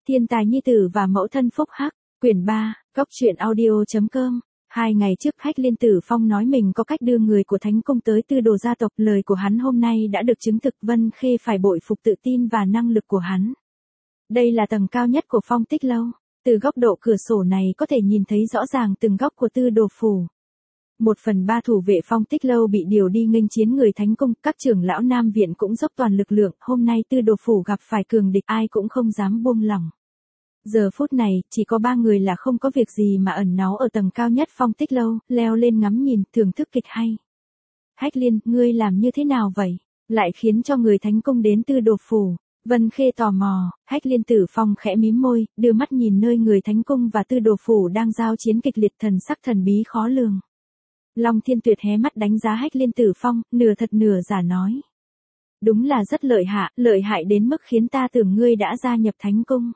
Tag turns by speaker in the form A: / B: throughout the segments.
A: Thiên tài nhi tử và mẫu thân phúc hắc, quyển 3, góc truyện audio.com. 2 ngày trước Hách Liên Tử Phong nói mình có cách đưa người của Thánh Cung tới Tư Đồ gia tộc, lời của hắn hôm nay đã được chứng thực. Vân Khê phải bội phục tự tin và năng lực của hắn. Đây là tầng cao nhất của Phong Tích Lâu, từ góc độ cửa sổ này có thể nhìn thấy rõ ràng từng góc của Tư Đồ phủ. 1/3 thủ vệ Phong Tích Lâu bị điều đi nghênh chiến người Thánh Cung, các trưởng lão Nam viện cũng dốc toàn lực lượng, hôm nay Tư Đồ phủ gặp phải cường địch, ai cũng không dám buông lỏng. Giờ phút này, chỉ có 3 người là không có việc gì mà ẩn náu ở tầng cao nhất Phong Tích Lâu, leo lên ngắm nhìn, thưởng thức kịch hay. Hách Liên, ngươi làm như thế nào vậy? Lại khiến cho người Thánh Cung đến Tư Đồ phủ. Vân Khê tò mò, Hách Liên Tử Phong khẽ mím môi, đưa mắt nhìn nơi người Thánh Cung và Tư Đồ phủ đang giao chiến kịch liệt, thần sắc thần bí khó lường. Long Thiên Tuyệt hé mắt đánh giá Hách Liên Tử Phong, nửa thật nửa giả nói. Đúng là rất lợi hại đến mức khiến ta tưởng ngươi đã gia nhập Thánh Cung.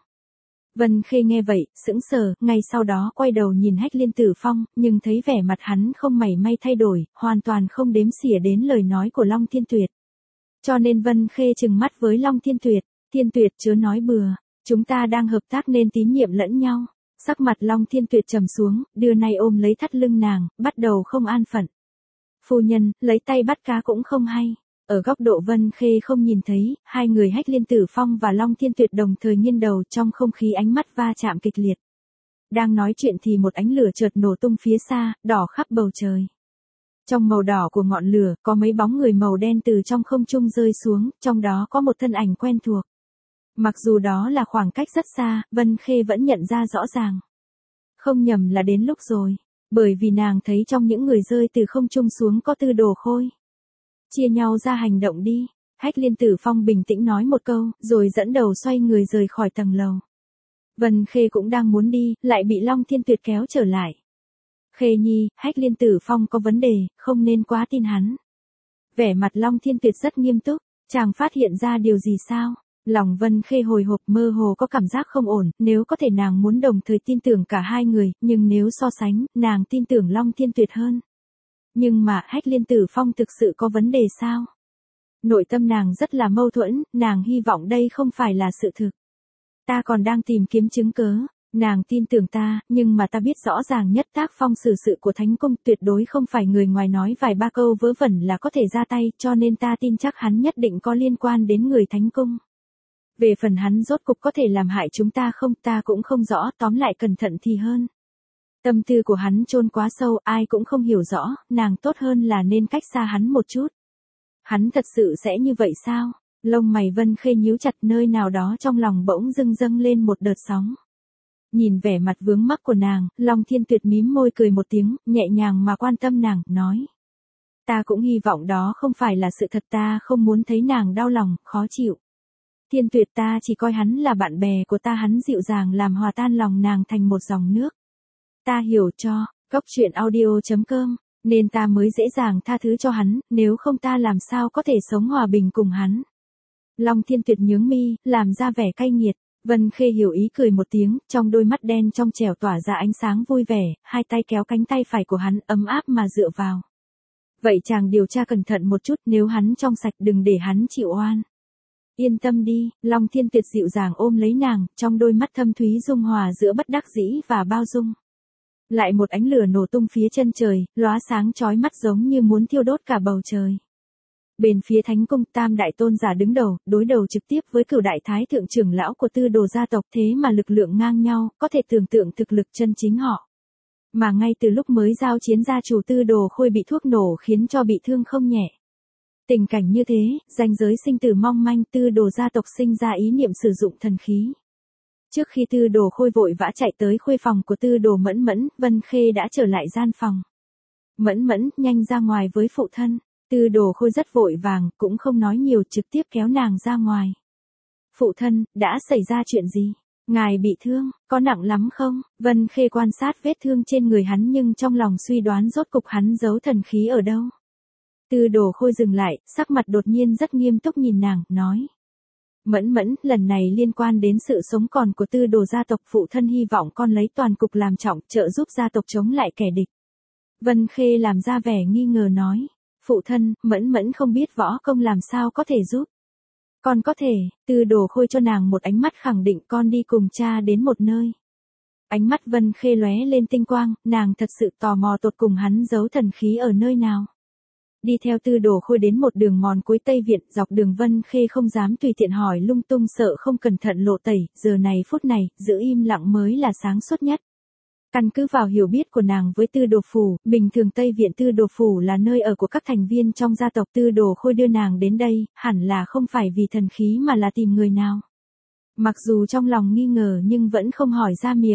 A: Vân Khê nghe vậy, sững sờ, ngay sau đó quay đầu nhìn Hách Liên Tử Phong, nhưng thấy vẻ mặt hắn không mảy may thay đổi, hoàn toàn không đếm xỉa đến lời nói của Long Thiên Tuyệt. Cho nên Vân Khê trừng mắt với Long Thiên Tuyệt chớ nói bừa, chúng ta đang hợp tác nên tín nhiệm lẫn nhau. Sắc mặt Long Thiên Tuyệt trầm xuống, đưa nay ôm lấy thắt lưng nàng, bắt đầu không an phận. Phu nhân, lấy tay bắt cá cũng không hay. Ở góc độ Vân Khê không nhìn thấy, hai người Hách Liên Tử Phong và Long Thiên Tuyệt đồng thời nghiêng đầu, trong không khí ánh mắt va chạm kịch liệt. Đang nói chuyện thì một ánh lửa chợt nổ tung phía xa, đỏ khắp bầu trời. Trong màu đỏ của ngọn lửa, có mấy bóng người màu đen từ trong không trung rơi xuống, trong đó có một thân ảnh quen thuộc. Mặc dù đó là khoảng cách rất xa, Vân Khê vẫn nhận ra rõ ràng. Không nhầm là đến lúc rồi, bởi vì nàng thấy trong những người rơi từ không trung xuống có Tư Đồ Khôi. Chia nhau ra hành động đi, Hách Liên Tử Phong bình tĩnh nói một câu, rồi dẫn đầu xoay người rời khỏi tầng lầu. Vân Khê cũng đang muốn đi, lại bị Long Thiên Tuyệt kéo trở lại. Khê nhi, Hách Liên Tử Phong có vấn đề, không nên quá tin hắn. Vẻ mặt Long Thiên Tuyệt rất nghiêm túc, chàng phát hiện ra điều gì sao? Lòng Vân Khê hồi hộp, mơ hồ có cảm giác không ổn, nếu có thể nàng muốn đồng thời tin tưởng cả hai người, nhưng nếu so sánh, nàng tin tưởng Long Thiên Tuyệt hơn. Nhưng mà Hách Liên Tử Phong thực sự có vấn đề sao? Nội tâm nàng rất là mâu thuẫn, nàng hy vọng đây không phải là sự thực. Ta còn đang tìm kiếm chứng cớ, nàng tin tưởng ta, nhưng mà ta biết rõ ràng nhất tác phong xử sự của Thánh Cung tuyệt đối không phải người ngoài nói vài ba câu vớ vẩn là có thể ra tay, cho nên ta tin chắc hắn nhất định có liên quan đến người Thánh Cung. Về phần hắn rốt cục có thể làm hại chúng ta không, ta cũng không rõ, tóm lại cẩn thận thì hơn. Tâm tư của hắn chôn quá sâu, ai cũng không hiểu rõ, nàng tốt hơn là nên cách xa hắn một chút. Hắn thật sự sẽ như vậy sao? Lông mày Vân Khê nhíu chặt, nơi nào đó trong lòng bỗng dâng lên một đợt sóng. Nhìn vẻ mặt vướng mắc của nàng, Long Thiên Tuyệt mím môi cười một tiếng, nhẹ nhàng mà quan tâm nàng, nói. Ta cũng hy vọng đó không phải là sự thật, ta không muốn thấy nàng đau lòng, khó chịu. Thiên Tuyệt, ta chỉ coi hắn là bạn bè của ta, hắn dịu dàng làm hòa tan lòng nàng thành một dòng nước. Ta hiểu cho, góc truyện audio.com, nên ta mới dễ dàng tha thứ cho hắn, nếu không ta làm sao có thể sống hòa bình cùng hắn. Long Thiên Tuyệt nhướng mi, làm ra vẻ cay nghiệt. Vân Khê hiểu ý cười một tiếng, trong đôi mắt đen trong trẻo tỏa ra ánh sáng vui vẻ, hai tay kéo cánh tay phải của hắn, ấm áp mà dựa vào. Vậy chàng điều tra cẩn thận một chút, nếu hắn trong sạch đừng để hắn chịu oan. Yên tâm đi, Long Thiên Tuyệt dịu dàng ôm lấy nàng, trong đôi mắt thâm thúy dung hòa giữa bất đắc dĩ và bao dung. Lại một ánh lửa nổ tung phía chân trời, lóa sáng chói mắt giống như muốn thiêu đốt cả bầu trời. Bên phía Thánh Cung, Tam Đại Tôn giả đứng đầu, đối đầu trực tiếp với Cửu Đại Thái Thượng trưởng lão của Tư Đồ gia tộc, thế mà lực lượng ngang nhau, có thể tưởng tượng thực lực chân chính họ. Mà ngay từ lúc mới giao chiến, gia chủ Tư Đồ Khôi bị thuốc nổ khiến cho bị thương không nhẹ. Tình cảnh như thế, ranh giới sinh tử mong manh, Tư Đồ gia tộc sinh ra ý niệm sử dụng thần khí. Trước khi Tư Đồ Khôi vội vã chạy tới khuê phòng của Tư Đồ Mẫn Mẫn, Vân Khê đã trở lại gian phòng. Mẫn Mẫn, nhanh ra ngoài với phụ thân. Tư Đồ Khôi rất vội vàng, cũng không nói nhiều, trực tiếp kéo nàng ra ngoài. Phụ thân, đã xảy ra chuyện gì? Ngài bị thương, có nặng lắm không? Vân Khê quan sát vết thương trên người hắn nhưng trong lòng suy đoán rốt cục hắn giấu thần khí ở đâu. Tư Đồ Khôi dừng lại, sắc mặt đột nhiên rất nghiêm túc nhìn nàng, nói. Mẫn Mẫn, lần này liên quan đến sự sống còn của Tư Đồ gia tộc, phụ thân hy vọng con lấy toàn cục làm trọng, trợ giúp gia tộc chống lại kẻ địch. Vân Khê làm ra vẻ nghi ngờ nói. Phụ thân, Mẫn Mẫn không biết võ công làm sao có thể giúp. Con có thể, Tư Đồ Khôi cho nàng một ánh mắt khẳng định, con đi cùng cha đến một nơi. Ánh mắt Vân Khê lóe lên tinh quang, nàng thật sự tò mò tột cùng hắn giấu thần khí ở nơi nào. Đi theo Tư Đồ Khôi đến một đường mòn cuối Tây Viện, dọc đường Vân Khê không dám tùy tiện hỏi lung tung, sợ không cẩn thận lộ tẩy, giờ này phút này, giữ im lặng mới là sáng suốt nhất. Căn cứ vào hiểu biết của nàng với Tư Đồ Phủ, bình thường Tây Viện Tư Đồ Phủ là nơi ở của các thành viên trong gia tộc. Tư Đồ Khôi đưa nàng đến đây, hẳn là không phải vì thần khí mà là tìm người nào. Mặc dù trong lòng nghi ngờ nhưng vẫn không hỏi ra miệng.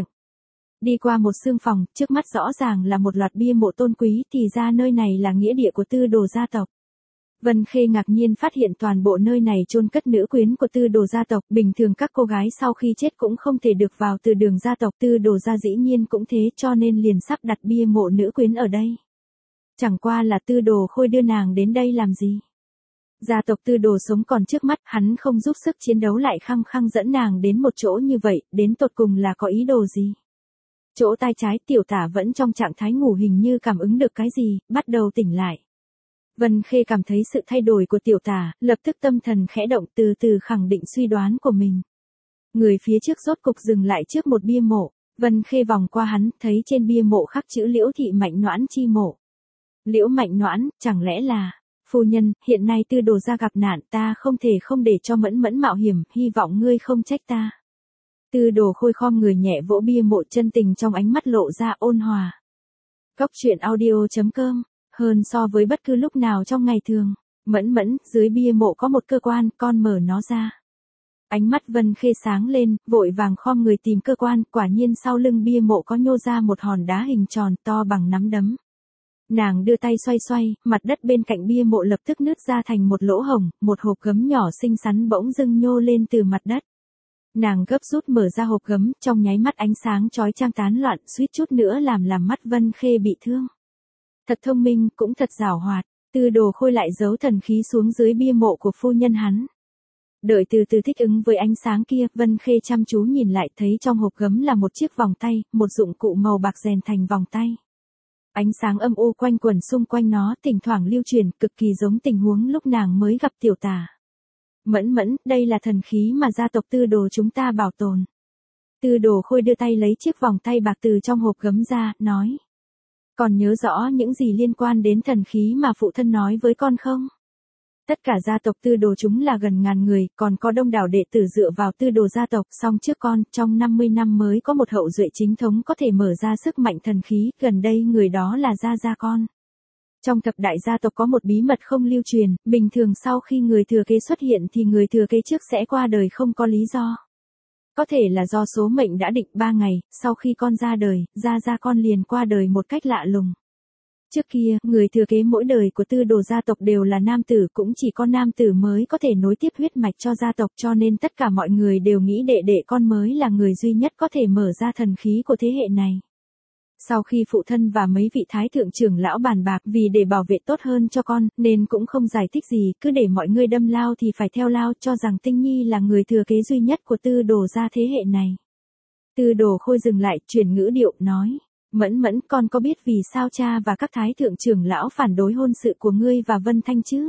A: Đi qua một xương phòng, trước mắt rõ ràng là một loạt bia mộ tôn quý, thì ra nơi này là nghĩa địa của Tư Đồ gia tộc. Vân Khê ngạc nhiên phát hiện toàn bộ nơi này chôn cất nữ quyến của Tư Đồ gia tộc, bình thường các cô gái sau khi chết cũng không thể được vào từ đường gia tộc, Tư Đồ gia dĩ nhiên cũng thế, cho nên liền sắp đặt bia mộ nữ quyến ở đây. Chẳng qua là Tư Đồ Khôi đưa nàng đến đây làm gì? Gia tộc Tư Đồ sống còn trước mắt, hắn không giúp sức chiến đấu lại khăng khăng dẫn nàng đến một chỗ như vậy, đến tột cùng là có ý đồ gì? Chỗ tai trái Tiểu Tả vẫn trong trạng thái ngủ, hình như cảm ứng được cái gì, bắt đầu tỉnh lại. Vân Khê cảm thấy sự thay đổi của Tiểu Tả, lập tức tâm thần khẽ động, từ từ khẳng định suy đoán của mình. Người phía trước rốt cục dừng lại trước một bia mộ, Vân Khê vòng qua hắn, thấy trên bia mộ khắc chữ Liễu thị Mạnh Noãn chi mộ. Liễu Mạnh Noãn, chẳng lẽ là, phu nhân, hiện nay Tư Đồ gia gặp nạn, ta không thể không để cho Mẫn Mẫn mạo hiểm, hy vọng ngươi không trách ta. Tư Đồ Khôi khom người nhẹ vỗ bia mộ, chân tình trong ánh mắt lộ ra ôn hòa. Cốc truyện audio.com, hơn so với bất cứ lúc nào trong ngày thường. Mẫn Mẫn, dưới bia mộ có một cơ quan, con mở nó ra. Ánh mắt Vân Khê sáng lên, vội vàng khom người tìm cơ quan, quả nhiên sau lưng bia mộ có nhô ra một hòn đá hình tròn to bằng nắm đấm. Nàng đưa tay xoay xoay, mặt đất bên cạnh bia mộ lập tức nứt ra thành một lỗ hổng, một hộp gấm nhỏ xinh xắn bỗng dưng nhô lên từ mặt đất. Nàng gấp rút mở ra hộp gấm, trong nháy mắt ánh sáng chói chang tán loạn, suýt chút nữa làm mắt Vân Khê bị thương. Thật thông minh, cũng thật giảo hoạt, Tư Đồ Khôi lại giấu thần khí xuống dưới bia mộ của phu nhân hắn. Đợi từ từ thích ứng với ánh sáng kia, Vân Khê chăm chú nhìn lại, thấy trong hộp gấm là một chiếc vòng tay, một dụng cụ màu bạc rèn thành vòng tay. Ánh sáng âm u quanh quẩn xung quanh nó, thỉnh thoảng lưu truyền, cực kỳ giống tình huống lúc nàng mới gặp Tiểu Tả. Mẫn Mẫn, đây là thần khí mà gia tộc Tư Đồ chúng ta bảo tồn. Tư Đồ Khôi đưa tay lấy chiếc vòng tay bạc từ trong hộp gấm ra, nói. Còn nhớ rõ những gì liên quan đến thần khí mà phụ thân nói với con không? Tất cả gia tộc Tư Đồ chúng là gần ngàn người, còn có đông đảo đệ tử dựa vào Tư Đồ gia tộc, song trước con, trong 50 năm mới có một hậu duệ chính thống có thể mở ra sức mạnh thần khí, gần đây người đó là gia con. Trong thập đại gia tộc có một bí mật không lưu truyền, bình thường sau khi người thừa kế xuất hiện thì người thừa kế trước sẽ qua đời không có lý do. Có thể là do số mệnh đã định, 3 ngày, sau khi con ra đời, gia con liền qua đời một cách lạ lùng. Trước kia, người thừa kế mỗi đời của Tư Đồ gia tộc đều là nam tử, cũng chỉ có nam tử mới có thể nối tiếp huyết mạch cho gia tộc, cho nên tất cả mọi người đều nghĩ đệ đệ con mới là người duy nhất có thể mở ra thần khí của thế hệ này. Sau khi phụ thân và mấy vị thái thượng trưởng lão bàn bạc, vì để bảo vệ tốt hơn cho con, nên cũng không giải thích gì, cứ để mọi người đâm lao thì phải theo lao, cho rằng Tinh Nhi là người thừa kế duy nhất của Tư Đồ gia thế hệ này. Tư Đồ Khôi dừng lại, chuyển ngữ điệu, nói. Mẫn Mẫn, con có biết vì sao cha và các thái thượng trưởng lão phản đối hôn sự của ngươi và Vân Thanh chứ?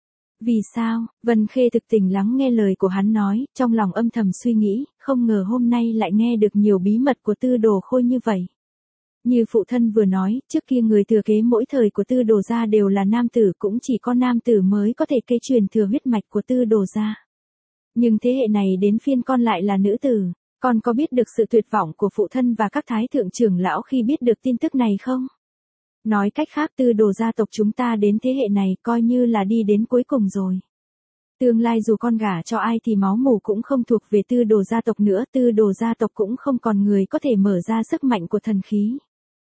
A: Vì sao? Vân Khê thực tình lắng nghe lời của hắn nói, trong lòng âm thầm suy nghĩ, không ngờ hôm nay lại nghe được nhiều bí mật của Tư Đồ Khôi như vậy. Như phụ thân vừa nói, trước kia người thừa kế mỗi thời của Tư Đồ gia đều là nam tử, cũng chỉ có nam tử mới có thể kế truyền thừa huyết mạch của Tư Đồ gia. Nhưng thế hệ này đến phiên con lại là nữ tử, con có biết được sự tuyệt vọng của phụ thân và các thái thượng trưởng lão khi biết được tin tức này không? Nói cách khác, Tư Đồ gia tộc chúng ta đến thế hệ này coi như là đi đến cuối cùng rồi. Tương lai dù con gả cho ai thì máu mủ cũng không thuộc về Tư Đồ gia tộc nữa, Tư Đồ gia tộc cũng không còn người có thể mở ra sức mạnh của thần khí.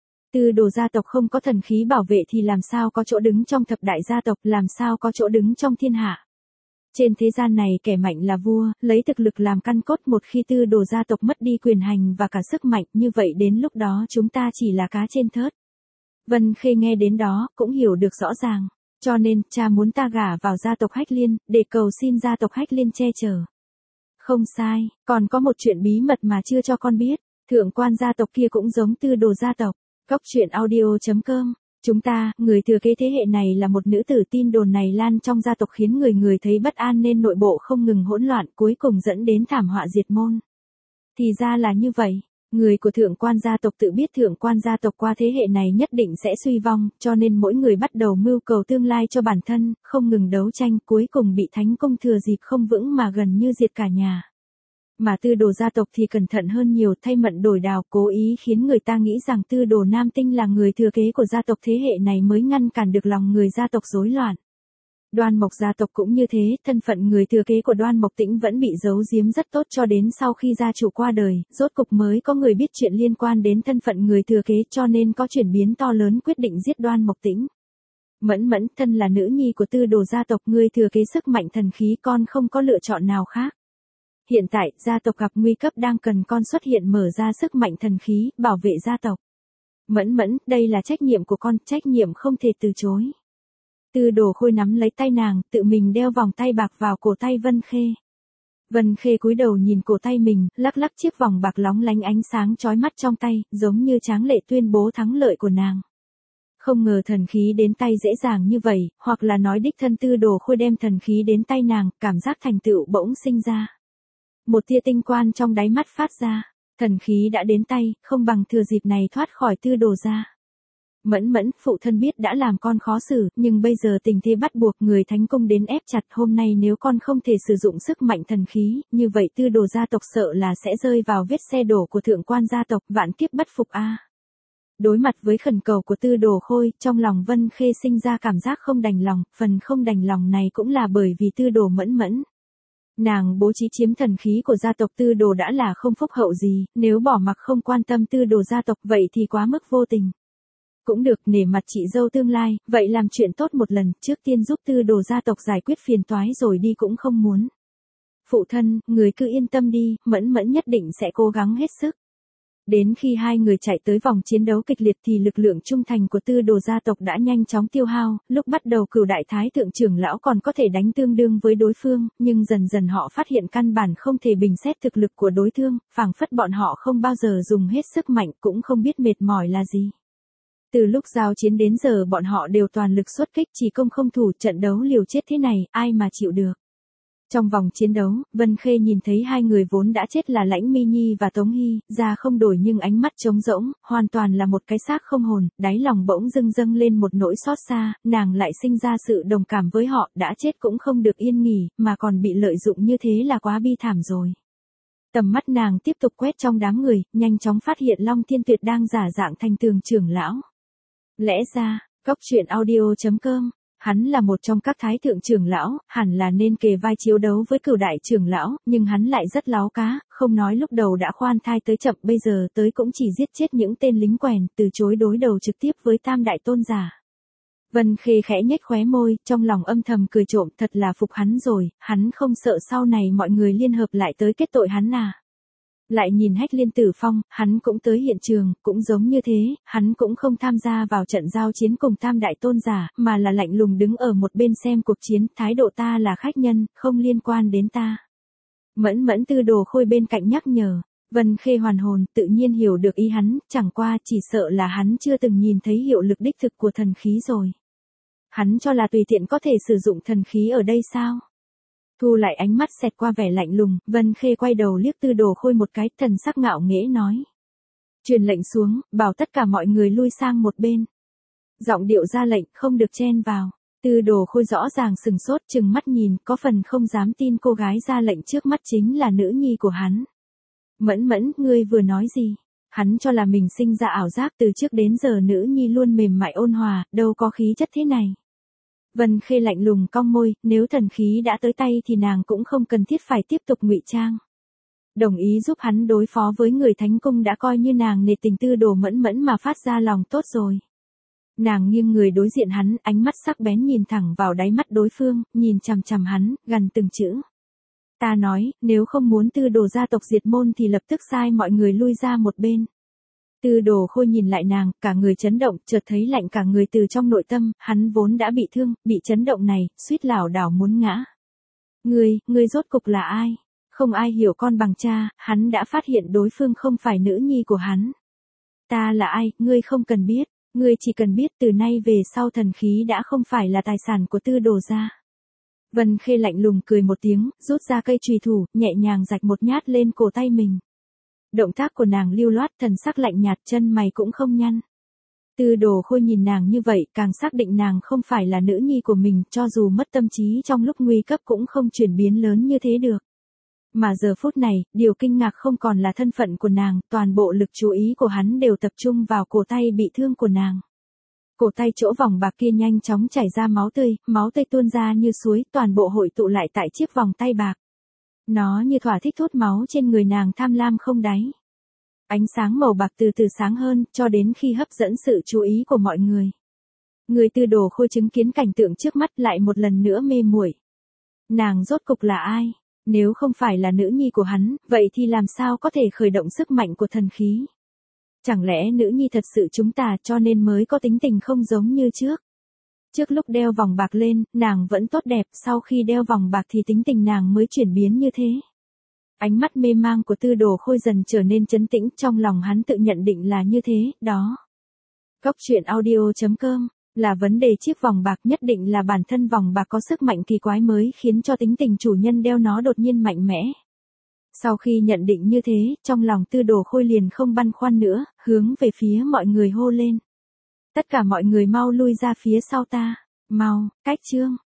A: Tư Đồ gia tộc không có thần khí bảo vệ thì làm sao có chỗ đứng trong thập đại gia tộc, làm sao có chỗ đứng trong thiên hạ. Trên thế gian này kẻ mạnh là vua, lấy thực lực làm căn cốt, một khi Tư Đồ gia tộc mất đi quyền hành và cả sức mạnh, như vậy đến lúc đó chúng ta chỉ là cá trên thớt. Vân Khê nghe đến đó, cũng hiểu được rõ ràng. Cho nên, cha muốn ta gả vào gia tộc Hách Liên, để cầu xin gia tộc Hách Liên che chở. Không sai, còn có một chuyện bí mật mà chưa cho con biết, thượng quan gia tộc kia cũng giống Tư Đồ gia tộc. Cốc truyện audio.com Chúng ta, người thừa kế thế hệ này là một nữ tử, tin đồn này lan trong gia tộc khiến người người thấy bất an nên nội bộ không ngừng hỗn loạn, cuối cùng dẫn đến thảm họa diệt môn. Thì ra là như vậy. Người của thượng quan gia tộc tự biết thượng quan gia tộc qua thế hệ này nhất định sẽ suy vong, cho nên mỗi người bắt đầu mưu cầu tương lai cho bản thân, không ngừng đấu tranh, cuối cùng bị Thánh Cung thừa dịp không vững mà gần như diệt cả nhà. Mà Tư Đồ gia tộc thì cẩn thận hơn nhiều, thay mận đổi đào, cố ý khiến người ta nghĩ rằng Tư Đồ Nam Tinh là người thừa kế của gia tộc thế hệ này mới ngăn cản được lòng người gia tộc rối loạn. Đoan Mộc gia tộc cũng như thế, thân phận người thừa kế của Đoan Mộc Tĩnh vẫn bị giấu giếm rất tốt cho đến sau khi gia chủ qua đời, rốt cục mới có người biết chuyện liên quan đến thân phận người thừa kế, cho nên có chuyển biến to lớn, quyết định giết Đoan Mộc Tĩnh. Mẫn Mẫn, thân là nữ nhi của Tư Đồ gia tộc, người thừa kế sức mạnh thần khí, con không có lựa chọn nào khác. Hiện tại, gia tộc gặp nguy cấp, đang cần con xuất hiện mở ra sức mạnh thần khí, bảo vệ gia tộc. Mẫn Mẫn, đây là trách nhiệm của con, trách nhiệm không thể từ chối. Tư Đồ Khôi nắm lấy tay nàng, tự mình đeo vòng tay bạc vào cổ tay Vân Khê. Vân Khê cúi đầu nhìn cổ tay mình, lắc lắc chiếc vòng bạc lóng lánh ánh sáng chói mắt trong tay, giống như tráng lệ tuyên bố thắng lợi của nàng. Không ngờ thần khí đến tay dễ dàng như vậy, hoặc là nói đích thân Tư Đồ Khôi đem thần khí đến tay nàng, cảm giác thành tựu bỗng sinh ra. Một tia tinh quang trong đáy mắt phát ra, thần khí đã đến tay, không bằng thừa dịp này thoát khỏi Tư Đồ gia. Mẫn Mẫn, phụ thân biết đã làm con khó xử, nhưng bây giờ tình thế bắt buộc, người Thánh Cung đến ép chặt, hôm nay nếu con không thể sử dụng sức mạnh thần khí, như vậy Tư Đồ gia tộc sợ là sẽ rơi vào vết xe đổ của thượng quan gia tộc, vạn kiếp bất phục a. Đối mặt với khẩn cầu của Tư Đồ Khôi, trong lòng Vân Khê sinh ra cảm giác không đành lòng, phần không đành lòng này cũng là bởi vì Tư Đồ Mẫn Mẫn. Nàng bố trí chiếm thần khí của gia tộc Tư Đồ đã là không phúc hậu gì, nếu bỏ mặc không quan tâm Tư Đồ gia tộc vậy thì quá mức vô tình. Cũng được, nể mặt chị dâu tương lai, vậy làm chuyện tốt một lần, trước tiên giúp Tư Đồ gia tộc giải quyết phiền toái rồi đi cũng không muốn. Phụ thân, người cứ yên tâm đi, Mẫn Mẫn nhất định sẽ cố gắng hết sức. Đến khi hai người chạy tới vòng chiến đấu kịch liệt thì lực lượng trung thành của Tư Đồ gia tộc đã nhanh chóng tiêu hao, lúc bắt đầu Cửu đại thái thượng trưởng lão còn có thể đánh tương đương với đối phương, nhưng dần dần họ phát hiện căn bản không thể bình xét thực lực của đối phương, phảng phất bọn họ không bao giờ dùng hết sức mạnh, cũng không biết mệt mỏi là gì. Từ lúc giao chiến đến giờ bọn họ đều toàn lực xuất kích, chỉ công không thủ, trận đấu liều chết thế này, ai mà chịu được. Trong vòng chiến đấu, Vân Khê nhìn thấy hai người vốn đã chết là Lãnh Mi Nhi và Tống Hy, da không đổi nhưng ánh mắt trống rỗng, hoàn toàn là một cái xác không hồn, đáy lòng bỗng dâng lên một nỗi xót xa, nàng lại sinh ra sự đồng cảm với họ, đã chết cũng không được yên nghỉ, mà còn bị lợi dụng như thế là quá bi thảm rồi. Tầm mắt nàng tiếp tục quét trong đám người, nhanh chóng phát hiện Long Thiên Tuyệt đang giả dạng thành Tường trưởng lão. Lẽ ra, Cốc Truyện Audio.com, hắn là một trong các thái thượng trưởng lão, hẳn là nên kề vai chiến đấu với Cửu đại trưởng lão, nhưng hắn lại rất láo cá, không nói lúc đầu đã khoan thai tới chậm, bây giờ tới cũng chỉ giết chết những tên lính quèn, từ chối đối đầu trực tiếp với Tam đại tôn giả. Vân Khê khẽ nhếch khóe môi, trong lòng âm thầm cười trộm, thật là phục hắn rồi, hắn không sợ sau này mọi người liên hợp lại tới kết tội hắn à. Lại nhìn Hách Liên Tử Phong, hắn cũng tới hiện trường, cũng giống như thế, hắn cũng không tham gia vào trận giao chiến cùng Tam đại tôn giả, mà là lạnh lùng đứng ở một bên xem cuộc chiến, thái độ ta là khách nhân, không liên quan đến ta. Mẫn Mẫn, Tư Đồ Khôi bên cạnh nhắc nhở, Vân Khê hoàn hồn, tự nhiên hiểu được ý hắn, chẳng qua chỉ sợ là hắn chưa từng nhìn thấy hiệu lực đích thực của thần khí rồi. Hắn cho là tùy tiện có thể sử dụng thần khí ở đây sao? Thu lại ánh mắt xẹt qua vẻ lạnh lùng, Vân Khê quay đầu liếc Tư Đồ Khôi một cái, thần sắc ngạo nghễ nói. Truyền lệnh xuống, bảo tất cả mọi người lui sang một bên. Giọng điệu ra lệnh, không được chen vào. Tư Đồ Khôi rõ ràng sừng sốt, chừng mắt nhìn, có phần không dám tin cô gái ra lệnh trước mắt chính là nữ nhi của hắn. Mẫn Mẫn, ngươi vừa nói gì? Hắn cho là mình sinh ra ảo giác, từ trước đến giờ nữ nhi luôn mềm mại ôn hòa, đâu có khí chất thế này. Vân Khê lạnh lùng cong môi, nếu thần khí đã tới tay thì nàng cũng không cần thiết phải tiếp tục ngụy trang. Đồng ý giúp hắn đối phó với người Thánh Cung đã coi như nàng nể tình Tư Đồ Mẫn Mẫn mà phát ra lòng tốt rồi. Nàng nghiêng người đối diện hắn, ánh mắt sắc bén nhìn thẳng vào đáy mắt đối phương, nhìn chằm chằm hắn, gằn từng chữ. Ta nói, nếu không muốn Tư Đồ gia tộc diệt môn thì lập tức sai mọi người lui ra một bên. Tư Đồ Khôi nhìn lại nàng, cả người chấn động, chợt thấy lạnh cả người từ trong nội tâm, hắn vốn đã bị thương, bị chấn động này, suýt lảo đảo muốn ngã. Ngươi rốt cục là ai? Không ai hiểu con bằng cha, hắn đã phát hiện đối phương không phải nữ nhi của hắn. Ta là ai, ngươi không cần biết. Ngươi chỉ cần biết từ nay về sau thần khí đã không phải là tài sản của Tư Đồ gia. Vân Khê lạnh lùng cười một tiếng, rút ra cây chùy thủ, nhẹ nhàng rạch một nhát lên cổ tay mình. Động tác của nàng lưu loát, thần sắc lạnh nhạt, chân mày cũng không nhăn. Tư Đồ Khôi nhìn nàng như vậy, càng xác định nàng không phải là nữ nhi của mình, cho dù mất tâm trí trong lúc nguy cấp cũng không chuyển biến lớn như thế được. Mà giờ phút này, điều kinh ngạc không còn là thân phận của nàng, toàn bộ lực chú ý của hắn đều tập trung vào cổ tay bị thương của nàng. Cổ tay chỗ vòng bạc kia nhanh chóng chảy ra máu tươi tuôn ra như suối, toàn bộ hội tụ lại tại chiếc vòng tay bạc. Nó như thỏa thích thốt máu trên người nàng tham lam không đáy. Ánh sáng màu bạc từ từ sáng hơn, cho đến khi hấp dẫn sự chú ý của mọi người. Người Tư Đồ Khôi chứng kiến cảnh tượng trước mắt lại một lần nữa mê muội. Nàng rốt cục là ai? Nếu không phải là nữ nhi của hắn, vậy thì làm sao có thể khởi động sức mạnh của thần khí? Chẳng lẽ nữ nhi thật sự chúng ta cho nên mới có tính tình không giống như trước? Trước lúc đeo vòng bạc lên, nàng vẫn tốt đẹp, sau khi đeo vòng bạc thì tính tình nàng mới chuyển biến như thế. Ánh mắt mê mang của Tư Đồ Khôi dần trở nên trấn tĩnh, trong lòng hắn tự nhận định là như thế, đó. Cốc truyện audio.com, là vấn đề chiếc vòng bạc nhất định là bản thân vòng bạc có sức mạnh kỳ quái mới khiến cho tính tình chủ nhân đeo nó đột nhiên mạnh mẽ. Sau khi nhận định như thế, trong lòng Tư Đồ Khôi liền không băn khoăn nữa, hướng về phía mọi người hô lên. Tất cả mọi người mau lui ra phía sau ta, mau, cách chương.